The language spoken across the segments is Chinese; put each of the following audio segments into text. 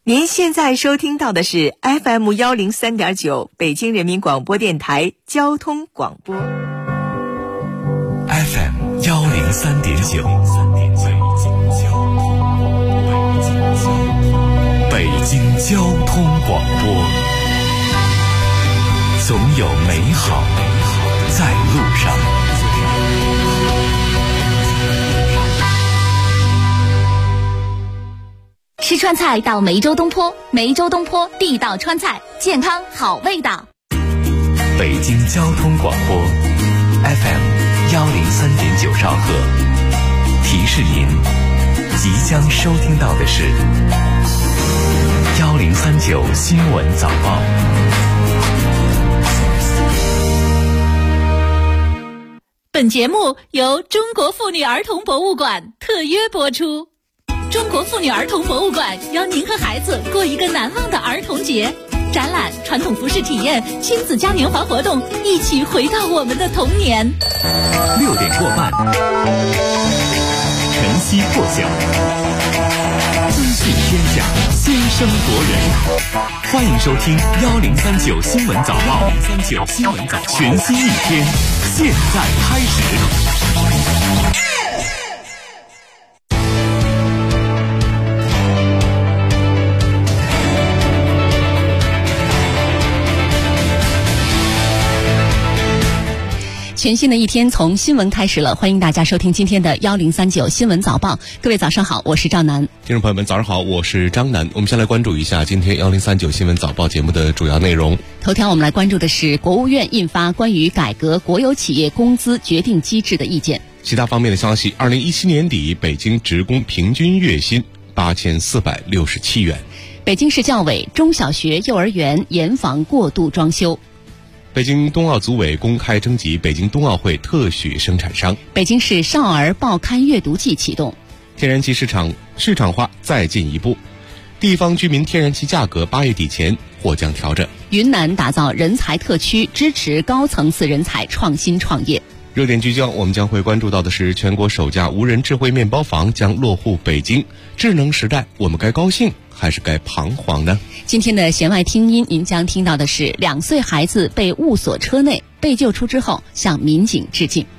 您现在收听到的是 FM 103.9北京人民广播电台交通广播。 FM 103.9，北京交通广播，总有美好在路上。 吃川菜到梅州东坡，梅州东坡地道川菜，健康好味道。 北京交通广播 FM 103.9兆赫，提示您即将收听到的是1039新闻早报。 本节目由中国妇女儿童博物馆特约播出。中国妇女儿童博物馆邀您和孩子过一个难忘的儿童节，展览、传统服饰体验、亲子嘉年华活动，一起回到我们的童年。 6点过半，晨曦破晓，资讯天下，先声夺人。欢迎收听1039新闻早报，1039新闻早报，全新一天，现在开始。 全新的一天从新闻开始了，欢迎大家收听今天的1039新闻早报。各位早上好，我是赵楠。 听众朋友们早上好，我是张楠。我们先来关注一下今天1039新闻早报节目的主要内容。 头条我们来关注的是国务院印发关于改革国有企业工资决定机制的意见。 其他方面的消息，2017年底北京职工平均月薪8467元。 北京市教委中小学幼儿园严防过度装修。 北京冬奥组委公开征集北京冬奥会特许生产商。 北京市少儿报刊阅读季启动。 天然气市场化再进一步，地方居民天然气价格8月底前或将调整。 云南打造人才特区，支持高层次人才创新创业。 热点聚焦，我们将会关注到的是全国首家无人智慧面包房将落户北京。智能时代，我们该高兴还是该彷徨呢？ 今天的弦外听音，您将听到的是2岁孩子被误锁车内，被救出之后向民警致敬。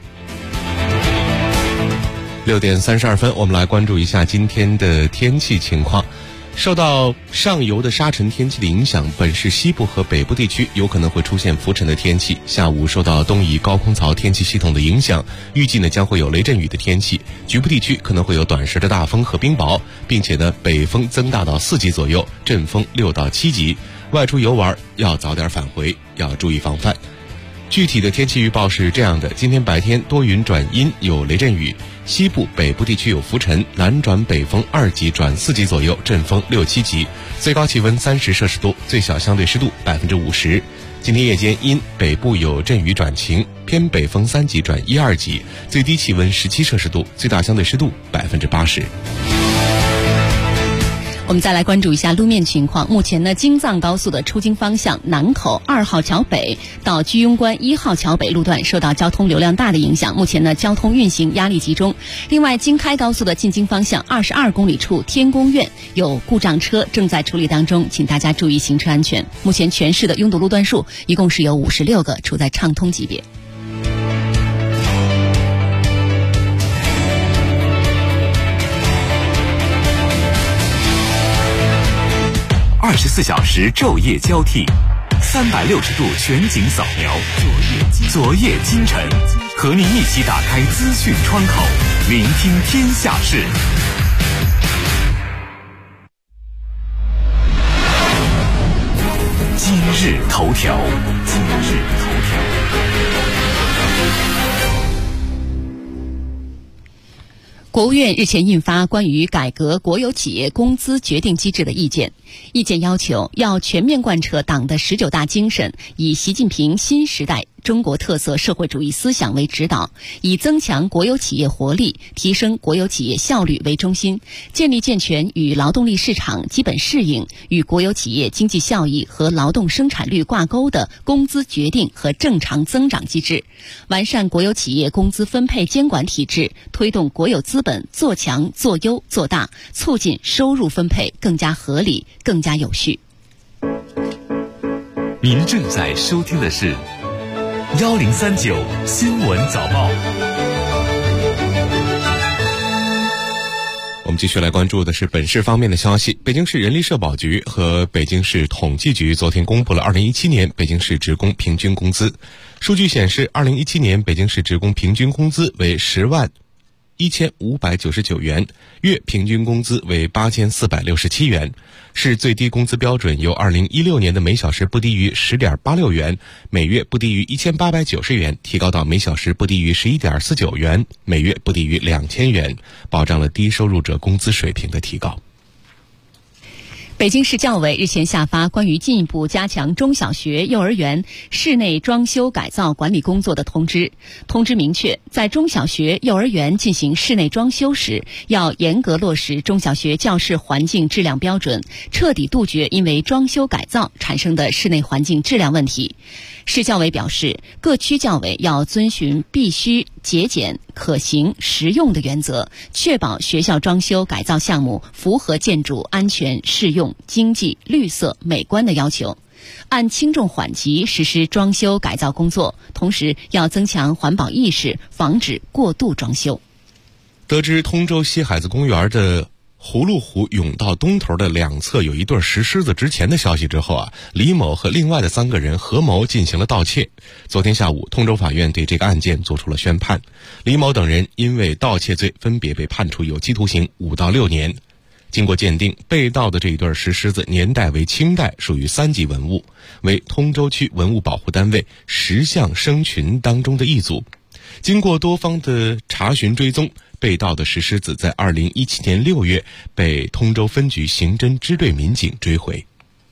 6点32分，我们来关注一下今天的天气情况。受到上游的沙尘天气的影响，本市西部和北部地区有可能会出现浮尘的天气。下午受到东移高空槽天气系统的影响，预计将会有雷阵雨的天气，局部地区可能会有短时的大风和冰雹，并且北风增大到4级左右，阵风6到7级。外出游玩要早点返回，要注意防范。具体的天气预报是这样的：今天白天多云转阴，有雷阵雨，西部北部地区有浮尘，南转北风2级转4级左右，阵风6、7级，最高气温30摄氏度，最小相对湿度50%。今天夜间阴，北部有阵雨转晴，偏北风3级转1、2级，最低气温17摄氏度，最大相对湿度80%。 我们再来关注一下路面情况。目前京藏高速的出京方向南口2号桥北到居庸关1号桥北路段受到交通流量大的影响，目前交通运行压力集中。另外，京开高速的进京方向22公里处天宫苑有故障车正在处理当中，请大家注意行车安全。目前全市的拥堵路段数一共是有56个，处在畅通级别。 24小时昼夜交替，360度全景扫描，昨夜今晨，和您一起打开资讯窗口，聆听天下事。今日头条。 国务院日前印发关于改革国有企业工资决定机制的意见。意见要求要全面贯彻党的19大精神，以习近平新时代中国特色社会主义思想为指导，以增强国有企业活力、提升国有企业效率为中心，建立健全与劳动力市场基本适应、与国有企业经济效益和劳动生产率挂钩的工资决定和正常增长机制，完善国有企业工资分配监管体制，推动国有资本做强、做优、做大，促进收入分配更加合理、更加有序。 您正在收听的是1039新闻早报。 我们继续来关注的是本市方面的消息。北京市人力社保局和北京市统计局昨天公布了2017年北京市职工平均工资。数据显示，2017年北京市职工平均工资为101599元，月平均工资为8467元，市最低工资标准由2016年的每小时不低于10.86元，每月不低于1890元，提高到每小时不低于11.49元，每月不低于2000元，保障了低收入者工资水平的提高。 北京市教委日前下发关于进一步加强中小学、幼儿园室内装修改造管理工作的通知。通知明确，在中小学、幼儿园进行室内装修时，要严格落实中小学教室环境质量标准，彻底杜绝因为装修改造产生的室内环境质量问题。市教委表示，各区教委要遵循必须、节俭、可行、实用的原则，确保学校装修改造项目符合建筑安全、适用、经济、绿色、美观的要求，按轻重缓急实施装修改造工作，同时要增强环保意识，防止过度装修。 得知通州西海子公园的葫芦湖甬道东头的两侧有一对石狮子值钱的消息之后李某和另外的3个人合谋进行了盗窃。昨天下午，通州法院对这个案件作出了宣判，李某等人因为盗窃罪分别被判处有期徒刑5到6年。经过鉴定，被盗的这一对石狮子年代为清代，属于3级文物，为通州区文物保护单位10项生群当中的一组。经过多方的查询追踪，被盗的石狮子在2017年6月被通州分局刑侦支队民警追回。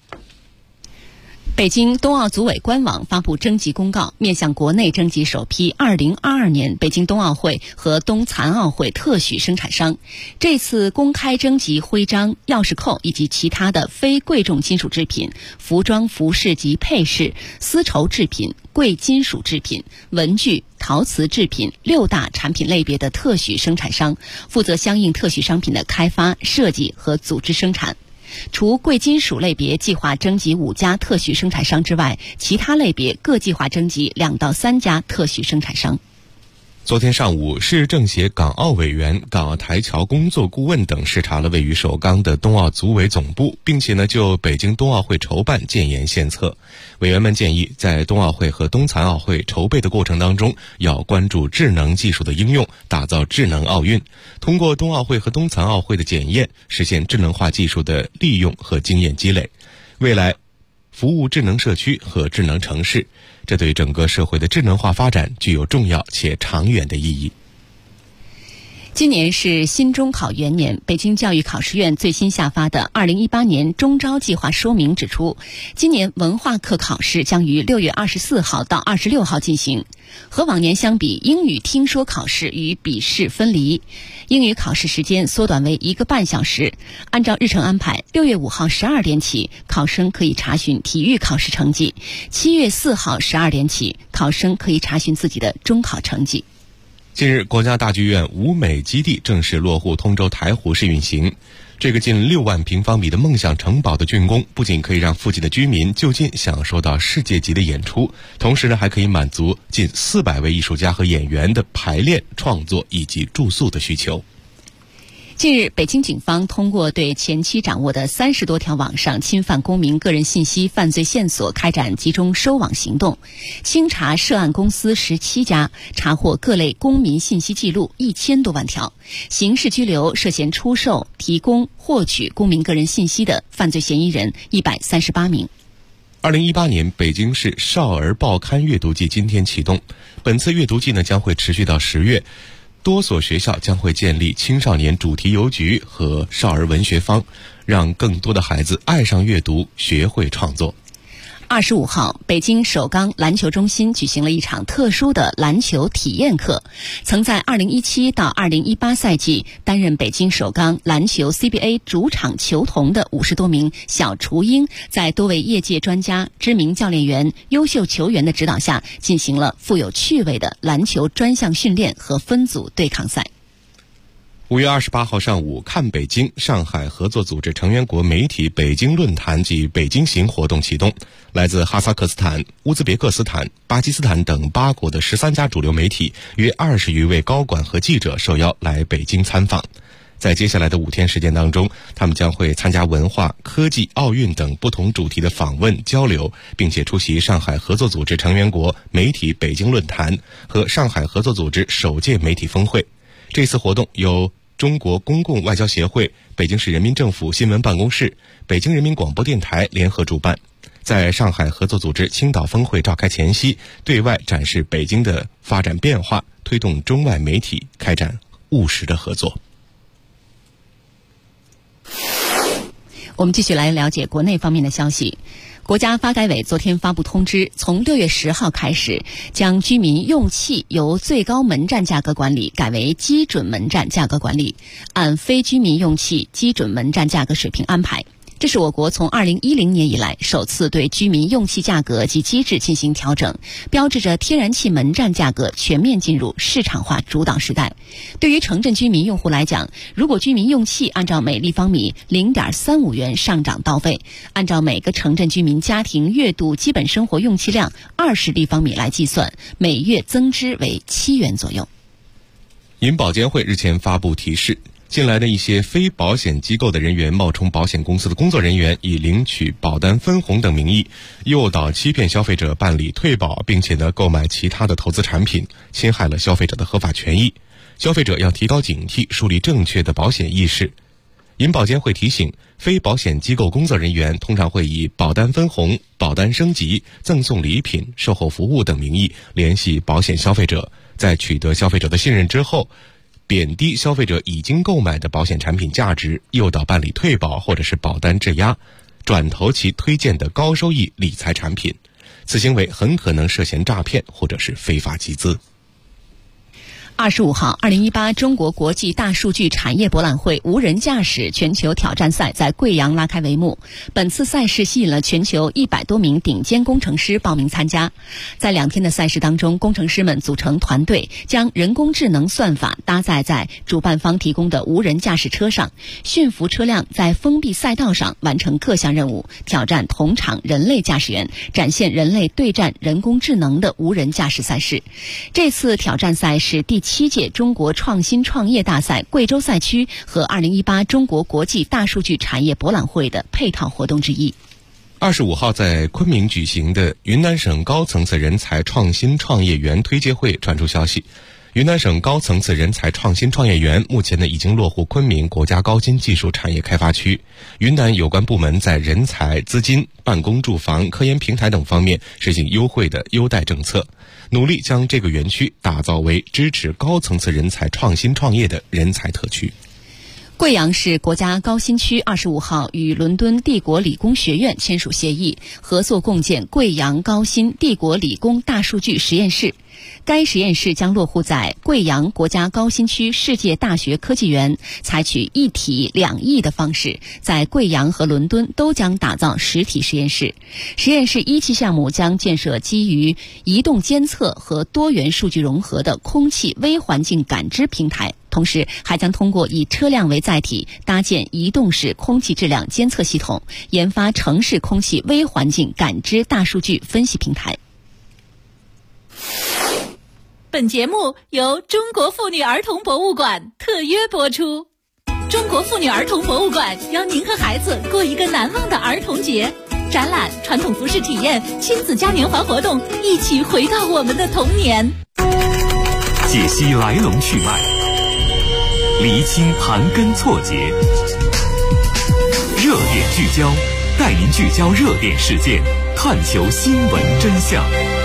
北京冬奥组委官网发布征集公告，面向国内征集首批2022年北京冬奥会和冬残奥会特许生产商。这次公开征集徽章、钥匙扣以及其他的非贵重金属制品、服装服饰及配饰、丝绸制品、贵金属制品、文具、陶瓷制品6大产品类别的特许生产商，负责相应特许商品的开发、设计和组织生产。除贵金属类别计划征集5家特许生产商之外，其他类别各计划征集2到3家特许生产商。 昨天上午，市政协港澳委员、港澳台侨工作顾问等视察了位于首钢的冬奥组委总部，并且就北京冬奥会筹办建言献策。委员们建议，在冬奥会和冬残奥会筹备的过程当中，要关注智能技术的应用，打造智能奥运，通过冬奥会和冬残奥会的检验，实现智能化技术的利用和经验积累，未来服务智能社区和智能城市，这对整个社会的智能化发展具有重要且长远的意义。 今年是新中考元年，北京教育考试院最新下发的2018年中招计划说明指出，今年文化课考试将于6月24号到26号进行。和往年相比，英语听说考试与笔试分离，英语考试时间缩短为1个半小时。按照日程安排，6月5号12点起，考生可以查询体育考试成绩；7月4号12点起，考生可以查询自己的中考成绩。 近日，国家大剧院舞美基地正式落户通州台湖市运行。这个近6万平方米的梦想城堡的竣工，不仅可以让附近的居民就近享受到世界级的演出，同时还可以满足近400位艺术家和演员的排练、创作以及住宿的需求。 近日，北京警方通过对前期掌握的30多条网上侵犯公民个人信息犯罪线索开展集中收网行动，清查涉案公司17家，查获各类公民信息记录1000多万条，刑事拘留涉嫌出售、提供、获取公民个人信息的犯罪嫌疑人138名。 2018年北京市少儿报刊阅读季今天启动，本次阅读季将会持续到10月。多所学校将会建立青少年主题邮局和少儿文学坊，让更多的孩子爱上阅读，学会创作。 25号，北京首钢篮球中心举行了一场特殊的篮球体验课。曾在2017到2018赛季担任北京首钢篮球 CBA 主场球童的50多名小雏鹰，在多位业界专家、知名教练员、优秀球员的指导下，进行了富有趣味的篮球专项训练和分组对抗赛。 5月28号上午，看北京上海合作组织成员国媒体北京论坛及北京行活动启动，来自哈萨克斯坦、乌兹别克斯坦、巴基斯坦等8国的13家主流媒体约20余位高管和记者受邀来北京参访。在接下来的5天时间当中，他们将会参加文化、科技、奥运等不同主题的访问交流，并且出席上海合作组织成员国媒体北京论坛和上海合作组织首届媒体峰会。这次活动由中国公共外交协会、北京市人民政府新闻办公室、北京人民广播电台联合主办，在上海合作组织青岛峰会召开前夕，对外展示北京的发展变化，推动中外媒体开展务实的合作。 我们继续来了解国内方面的消息。国家发改委昨天发布通知，从6月10号开始，将居民用气由最高门站价格管理改为基准门站价格管理，按非居民用气基准门站价格水平安排。这是我国从2010年以来首次对居民用气价格及机制进行调整，标志着天然气门站价格全面进入市场化主导时代。对于城镇居民用户来讲，如果居民用气按照每立方米 0.35 元上涨到位，按照每个城镇居民家庭月度基本生活用气量20立方米来计算，每月增支为7元左右。 银保监会日前发布提示，近来的一些非保险机构的人员冒充保险公司的工作人员，以领取保单分红等名义，诱导欺骗消费者办理退保，并且购买其他的投资产品，侵害了消费者的合法权益。消费者要提高警惕，树立正确的保险意识。银保监会提醒，非保险机构工作人员通常会以保单分红、保单升级、赠送礼品、售后服务等名义联系保险消费者，在取得消费者的信任之后，贬低消费者已经购买的保险产品价值，诱导办理退保或者是保单质押，转投其推荐的高收益理财产品。此行为很可能涉嫌诈骗或者是非法集资。 25号，2018中国国际大数据产业博览会无人驾驶全球挑战赛在贵阳拉开帷幕。本次赛事吸引了全球100多名顶尖工程师报名参加。在2天的赛事当中，工程师们组成团队，将人工智能算法搭载在主办方提供的无人驾驶车上，驯服车辆在封闭赛道上完成各项任务，挑战同场人类驾驶员，展现人类对战人工智能的无人驾驶赛事。这次挑战赛是第7届中国创新创业大赛贵州赛区和2018中国国际大数据产业博览会的配套活动之一。 25号在昆明举行的云南省高层次人才创新创业园推介会传出消息，云南省高层次人才创新创业园目前已经落户昆明国家高新技术产业开发区。云南有关部门在人才、资金、办公住房、科研平台等方面实行优惠的优待政策，努力将这个园区打造为支持高层次人才创新创业的人才特区。 贵阳市国家高新区25号与伦敦帝国理工学院签署协议，合作共建贵阳高新帝国理工大数据实验室。该实验室将落户在贵阳国家高新区世界大学科技园，采取一体两翼的方式，在贵阳和伦敦都将打造实体实验室。实验室1期项目将建设基于移动监测和多元数据融合的空气微环境感知平台，同时还将通过以车辆为载体，搭建移动式空气质量监测系统，研发城市空气微环境感知大数据分析平台。 本节目由中国妇女儿童博物馆特约播出。中国妇女儿童博物馆邀您和孩子过一个难忘的儿童节，展览、传统服饰体验、亲子嘉年华活动，一起回到我们的童年。 解析来龙去脉，厘清盘根错节，热点聚焦，带您聚焦热点事件，探求新闻真相。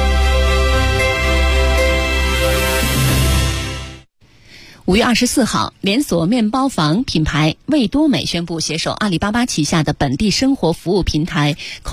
5月24号，连锁面包房品牌味多美宣布携手阿里巴巴旗下的本地生活服务平台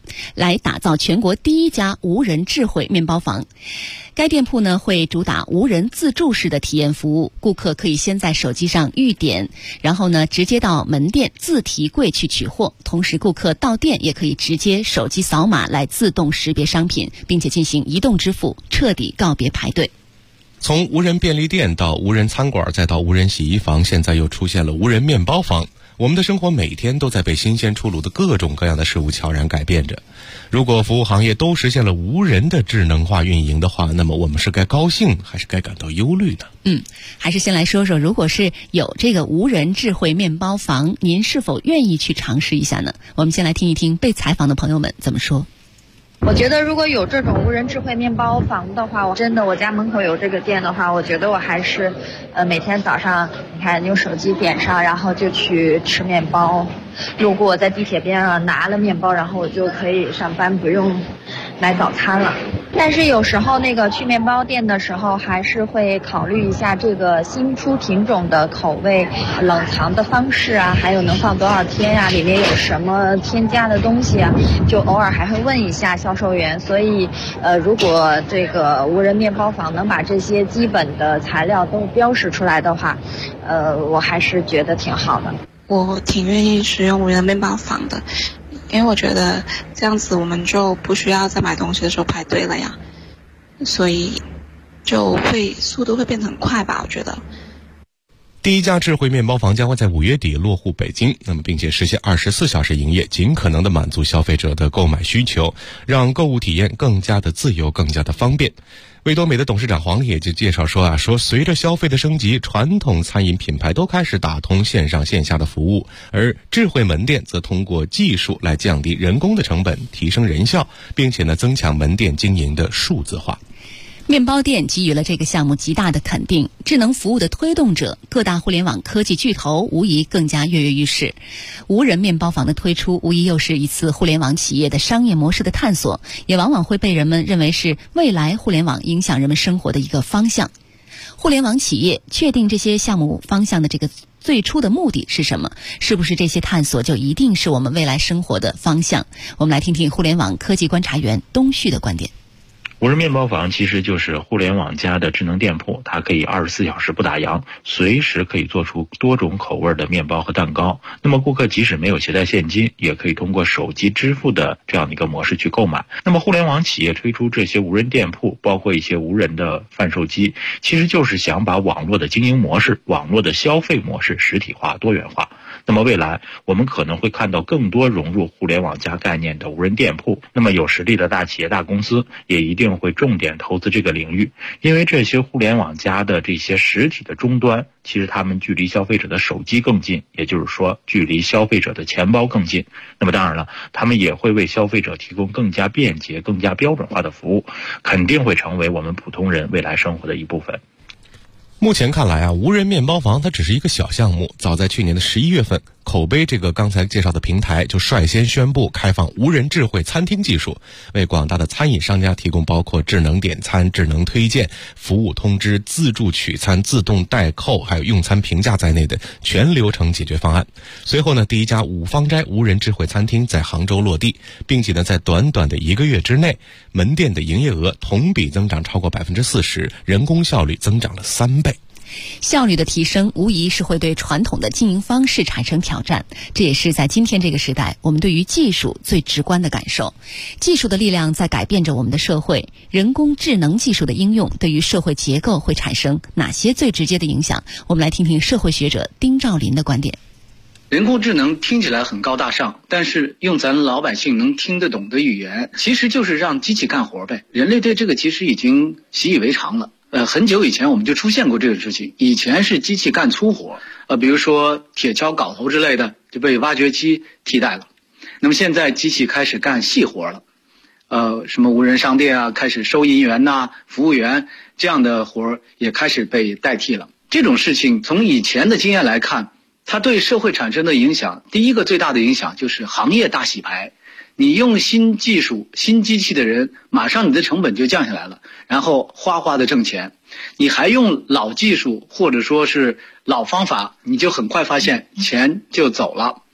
来打造全国第一家无人智慧面包房。该店铺呢会主打无人自助式的体验服务，顾客可以先在手机上预点，然后呢直接到门店自提柜去取货。同时顾客到店也可以直接手机扫码来自动识别商品，并且进行移动支付，彻底告别排队。 从无人便利店到无人餐馆，再到无人洗衣房，现在又出现了无人面包房。我们的生活每天都在被新鲜出炉的各种各样的事物悄然改变着。如果服务行业都实现了无人的智能化运营的话，那么我们是该高兴还是该感到忧虑呢？ 还是先来说说，如果是有这个无人智慧面包房，您是否愿意去尝试一下呢？我们先来听一听被采访的朋友们怎么说。 我觉得如果有这种无人智慧面包房的话，我家门口有这个店的话，我觉得我还是每天早上你看用手机点上，然后就去吃面包，路过在地铁边上拿了面包，然后我就可以上班，不用买早餐了。但是有时候那个去面包店的时候，还是会考虑一下这个新出品种的口味冷藏的方式啊，还有能放多少天啊，里面有什么添加的东西啊，就偶尔还会问一下销售员。所以如果这个无人面包房能把这些基本的材料都标识出来的话，我还是觉得挺好的。 我挺愿意使用无人面包房的，因为我觉得这样子我们就不需要在买东西的时候排队了呀，所以速度会变得很快吧，我觉得。 第一家智慧面包房将会在5月底落户北京，那么并且实现24小时营业，尽可能的满足消费者的购买需求，让购物体验更加的自由，更加的方便。味多美的董事长黄也就介绍说随着消费的升级，传统餐饮品牌都开始打通线上线下的服务，而智慧门店则通过技术来降低人工的成本，提升人效，并且呢增强门店经营的数字化。 面包店给予了这个项目极大的肯定，智能服务的推动者，各大互联网科技巨头无疑更加跃跃欲试。无人面包房的推出，无疑又是一次互联网企业的商业模式的探索，也往往会被人们认为是未来互联网影响人们生活的一个方向。互联网企业确定这些项目方向的这个最初的目的是什么？是不是这些探索就一定是我们未来生活的方向？我们来听听互联网科技观察员东旭的观点。 无人面包房其实就是互联网加的智能店铺，它可以24小时不打烊，随时可以做出多种口味的面包和蛋糕。那么顾客即使没有携带现金，也可以通过手机支付的这样的一个模式去购买。那么互联网企业推出这些无人店铺，包括一些无人的贩售机，其实就是想把网络的经营模式、网络的消费模式实体化、多元化。那么未来我们可能会看到更多融入互联网加概念的无人店铺，那么有实力的大企业大公司也一定会重点投资这个领域，因为这些互联网加的这些实体的终端，其实他们距离消费者的手机更近，也就是说距离消费者的钱包更近。那么当然了，他们也会为消费者提供更加便捷、更加标准化的服务，肯定会成为我们普通人未来生活的一部分。 目前看来无人面包房它只是一个小项目。早在去年的11月份，口碑这个刚才介绍的平台就率先宣布开放无人智慧餐厅技术，为广大的餐饮商家提供包括智能点餐、智能推荐、服务通知、自助取餐、自动代扣还有用餐评价在内的全流程解决方案。随后呢，第一家五芳斋无人智慧餐厅在杭州落地，并且呢在短短的1个月之内，门店的营业额同比增长超过 40%， 人工效率增长了3倍。 效率的提升无疑是会对传统的经营方式产生挑战，这也是在今天这个时代我们对于技术最直观的感受。技术的力量在改变着我们的社会，人工智能技术的应用对于社会结构会产生哪些最直接的影响？我们来听听社会学者丁兆林的观点。 人工智能听起来很高大上，但是用咱老百姓能听得懂的语言，其实就是让机器干活呗。人类对这个其实已经习以为常了。很久以前我们就出现过这个事情，以前是机器干粗活，比如说铁锹、镐头之类的就被挖掘机替代了。那么现在机器开始干细活了，什么无人商店啊，开始收银员呐、服务员这样的活也开始被代替了。这种事情从以前的经验来看，它对社会产生的影响，第一个最大的影响就是行业大洗牌。你用新技术、新机器的人，马上你的成本就降下来了，然后哗哗的挣钱。你还用老技术或者说是老方法，你就很快发现钱就走了。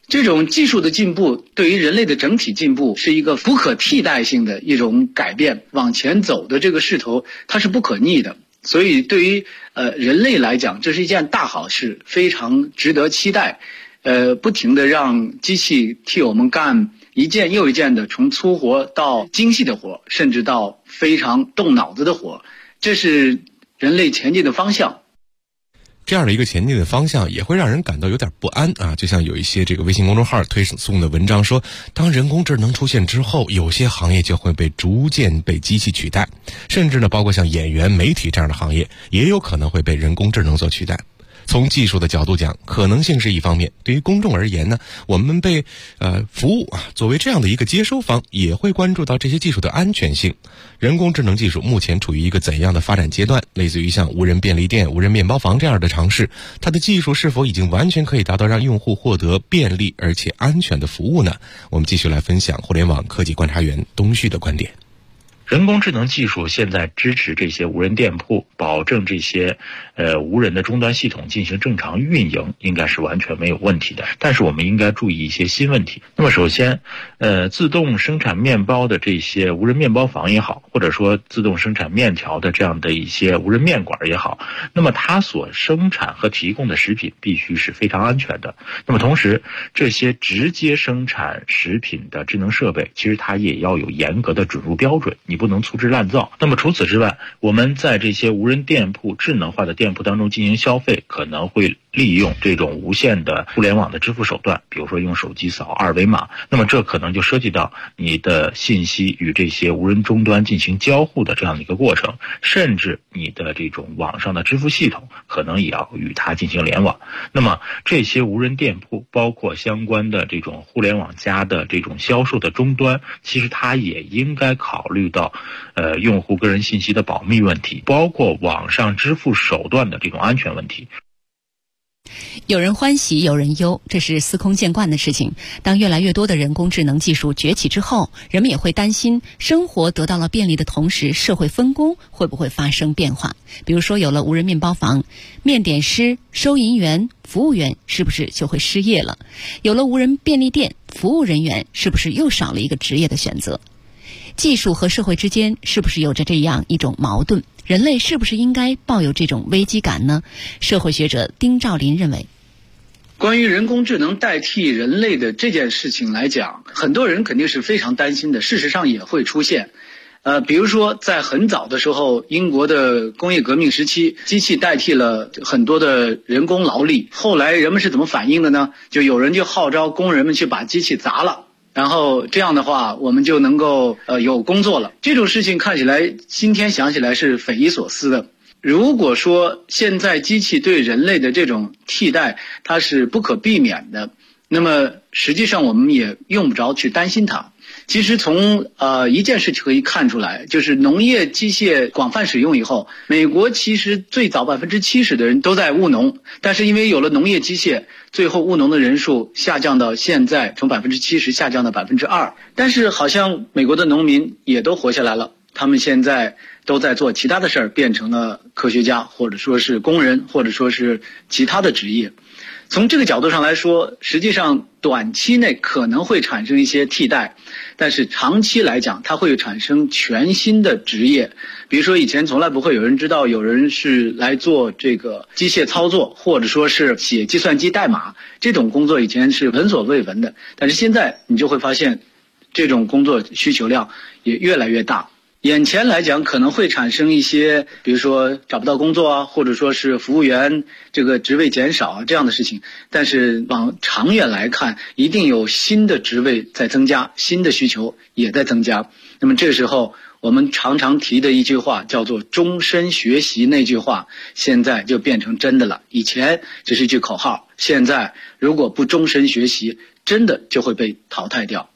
这种技术的进步对于人类的整体进步是一个不可替代性的一种改变，往前走的这个势头它是不可逆的。所以对于人类来讲，这是一件大好事，非常值得期待。不停地让机器替我们干一件又一件的从粗活到精细的活，甚至到非常动脑子的活，这是人类前进的方向。 这样的一个前进的方向也会让人感到有点不安啊！就像有一些这个微信公众号推送的文章说，当人工智能出现之后，有些行业就会逐渐被机器取代，甚至呢，包括像演员、媒体这样的行业，也有可能会被人工智能所取代。从技术的角度讲，可能性是一方面，对于公众而言呢，我们被服务作为这样的一个接收方，也会关注到这些技术的安全性。人工智能技术目前处于一个怎样的发展阶段？类似于像无人便利店、无人面包房这样的尝试，它的技术是否已经完全可以达到让用户获得便利而且安全的服务呢？我们继续来分享互联网科技观察员东旭的观点。 人工智能技术现在支持这些无人店铺，保证这些无人的终端系统进行正常运营，应该是完全没有问题的。但是我们应该注意一些新问题。那么首先，自动生产面包的这些无人面包房也好，或者说自动生产面条的这样的一些无人面馆也好，那么它所生产和提供的食品必须是非常安全的。那么同时，这些直接生产食品的智能设备，其实它也要有严格的准入标准，你不能粗制滥造。那么除此之外，我们在这些无人店铺、智能化的店铺当中进行消费，可能会利用这种无线的互联网的支付手段，比如说用手机扫二维码，那么这可能就涉及到你的信息与这些无人终端进行交互的这样的一个过程，甚至你的这种网上的支付系统可能也要与它进行联网。那么这些无人店铺包括相关的这种互联网加的这种销售的终端，其实它也应该考虑到用户个人信息的保密问题，包括网上支付手段的这种安全问题。 有人欢喜有人忧，这是司空见惯的事情。当越来越多的人工智能技术崛起之后，人们也会担心生活得到了便利的同时，社会分工会不会发生变化。比如说有了无人面包房，面点师、收银员、服务员是不是就会失业了？有了无人便利店，服务人员是不是又少了一个职业的选择？技术和社会之间是不是有着这样一种矛盾？人类是不是应该抱有这种危机感呢？社会学者丁兆林认为， 关于人工智能代替人类的这件事情来讲，很多人肯定是非常担心的，事实上也会出现。比如说在很早的时候，英国的工业革命时期，机器代替了很多的人工劳力，后来人们是怎么反应的呢？就有人就号召工人们去把机器砸了，然后这样的话我们就能够有工作了。这种事情看起来今天想起来是匪夷所思的。如果说现在机器对人类的这种替代它是不可避免的，那么实际上我们也用不着去担心它。其实从一件事情可以看出来，就是农业机械广泛使用以后，美国其实最早70%的人都在务农，但是因为有了农业机械，最后务农的人数下降到现在从70%下降到2%。但是好像美国的农民也都活下来了，他们现在都在做其他的事儿，变成了科学家，或者说是工人，或者说是其他的职业。从这个角度上来说，实际上短期内可能会产生一些替代，但是长期来讲它会产生全新的职业。比如说以前从来不会有人知道有人是来做这个机械操作，或者说是写计算机代码，这种工作以前是闻所未闻的，但是现在你就会发现这种工作需求量也越来越大。眼前来讲可能会产生一些比如说找不到工作啊，或者说是服务员这个职位减少啊这样的事情，但是往长远来看一定有新的职位在增加，新的需求也在增加。那么这个时候我们常常提的一句话叫做终身学习，那句话现在就变成真的了。以前只是一句口号，现在如果不终身学习，真的就会被淘汰掉。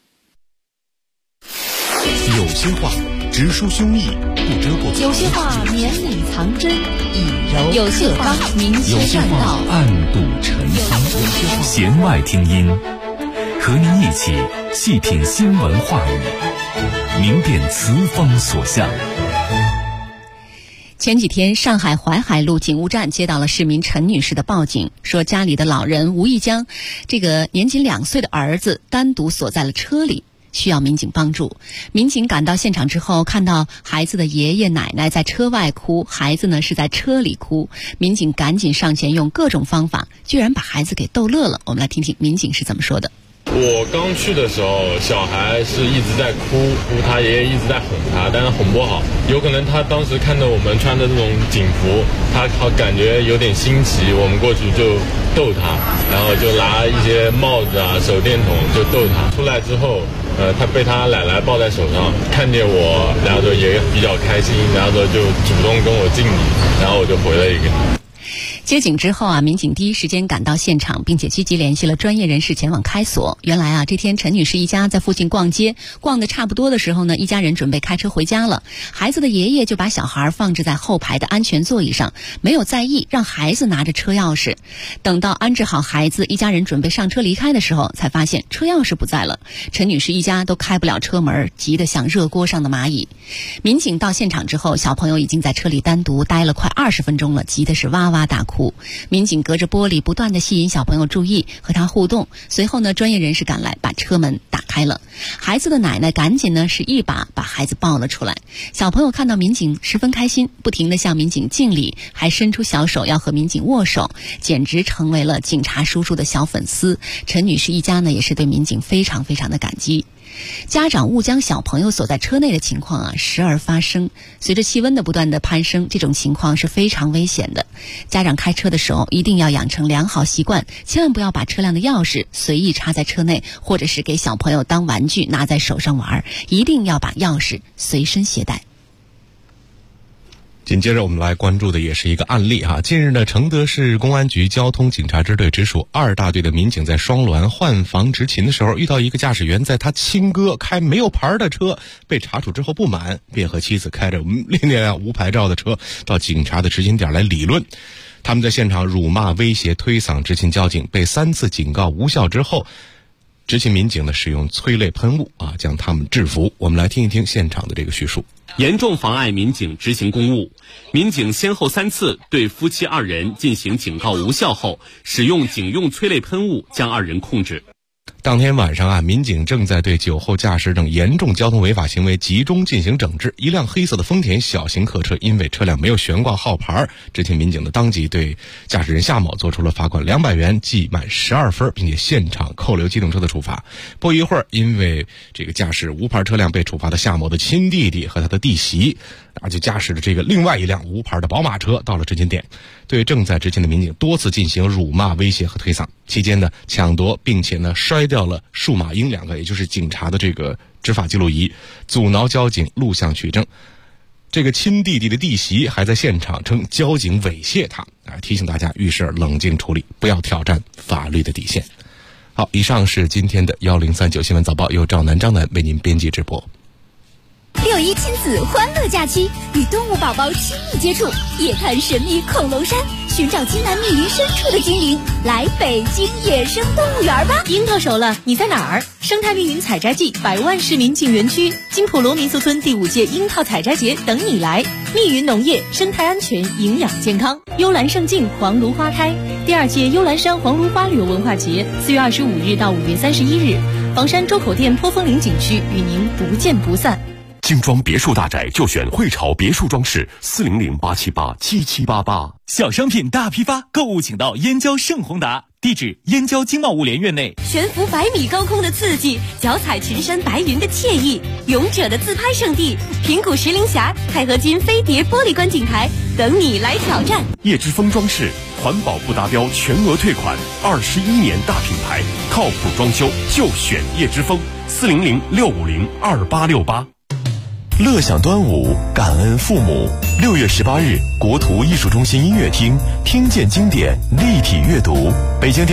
有些话直抒胸臆，不遮不有些话绵里藏针，以柔有些话明有些劝道， 话暗度陈仓，弦外听音，和您一起细品新闻话语，明辨词锋所向。 前几天，上海淮海路警务站接到了市民陈女士的报警，说家里的老人无意将这个年仅2岁的儿子单独锁在了车里，需要民警帮助。民警赶到现场之后，看到孩子的爷爷奶奶在车外哭，孩子呢是在车里哭。民警赶紧上前用各种方法，居然把孩子给逗乐了。我们来听听民警是怎么说的。 我刚去的时候，小孩是一直在哭，他爷爷一直在哄他，但是哄不好，有可能他当时看到我们穿的这种警服，他感觉有点新奇，我们过去就逗他，然后就拿一些帽子啊、手电筒就逗他。出来之后，他被他奶奶抱在手上，看见我，然后也比较开心，然后就主动跟我敬礼，然后我就回了一个。 接警之后啊，民警第一时间赶到现场，并且积极联系了专业人士前往开锁。原来啊，这天陈女士一家在附近逛街，逛得差不多的时候呢，一家人准备开车回家了。孩子的爷爷就把小孩放置在后排的安全座椅上，没有在意，让孩子拿着车钥匙。等到安置好孩子，一家人准备上车离开的时候，才发现车钥匙不在了。陈女士一家都开不了车门，急得像热锅上的蚂蚁。民警到现场之后，小朋友已经在车里单独待了快20分钟了，急的是哇哇大哭。民警隔着玻璃不断地吸引小朋友注意，和他互动。随后呢，专业人士赶来，把车门打开了。孩子的奶奶赶紧呢是一把把孩子抱了出来。小朋友看到民警十分开心，不停地向民警敬礼，还伸出小手要和民警握手，简直成为了警察叔叔的小粉丝。陈女士一家呢也是对民警非常非常的感激。家长误将小朋友锁在车内的情况啊时而发生，随着气温的不断的攀升，这种情况是非常危险的。家长开车的时候一定要养成良好习惯，千万不要把车辆的钥匙随意插在车内，或者是给小朋友当玩具拿在手上玩，一定要把钥匙随身携带。 紧接着我们来关注的也是一个案例哈。近日呢，承德市公安局交通警察支队直属2大队的民警在双滦换防执勤的时候，遇到一个驾驶员在他亲哥开没有牌的车被查处之后不满，便和妻子开着另辆无牌照的车到警察的执勤点来理论。他们在现场辱骂、威胁、推搡执勤交警，被3次警告无效之后，执勤民警呢使用催泪喷雾将他们制服。我们来听一听现场的这个叙述。 严重妨碍民警执行公务，民警先后3次对夫妻2人进行警告无效后，使用警用催泪喷雾将2人控制。 当天晚上民警正在对酒后驾驶等严重交通违法行为集中进行整治。一辆黑色的丰田小型客车因为车辆没有悬挂号牌，执勤民警的当即对驾驶人夏某做出了罚款200元、记满12分，并且现场扣留机动车的处罚。不一会儿，因为这个驾驶无牌车辆被处罚的夏某的亲弟弟和他的弟媳就驾驶着这个另外一辆无牌的宝马车到了执勤点，对正在执勤的民警多次进行辱骂、威胁和推搡。期间呢，抢夺并且呢摔掉了数码鹰2个，也就是警察的这个执法记录仪，阻挠交警录像取证。这个亲弟弟的弟媳还在现场称交警猥亵他，提醒大家遇事冷静处理，不要挑战法律的底线。好，以上是今天的1039新闻早报，由赵南、张楠为您编辑直播。 6·1亲子欢乐假期，与动物宝宝亲密接触，夜探神秘恐龙山，寻找金南密林深处的精灵，来北京野生动物园吧！ 樱桃熟了，你在哪儿？生态密云采摘季，100万市民进园区，金普罗民宿村第5届樱桃采摘节等你来。密云农业，生态安全，营养健康。幽兰胜境，黄芦花开。第2届幽兰山黄芦花旅游文化节，4月25日到5月31日，房山周口店坡风岭景区与您不见不散。 精装别墅大宅就选汇潮别墅装饰，400-878-7788。 小商品大批发，购物请到燕郊盛宏达，地址燕郊经贸物联院内。 悬浮100米高空的刺激，脚踩群山白云的惬意，勇者的自拍圣地，平谷石林峡钛合金飞碟玻璃观景台，等你来挑战。 叶之峰装饰，环保不达标全额退款，21年大品牌，靠谱装修就选叶之峰，400-650-2868。乐享端午，感恩父母。6月18日，国图艺术中心音乐厅，听见经典，立体阅读。北京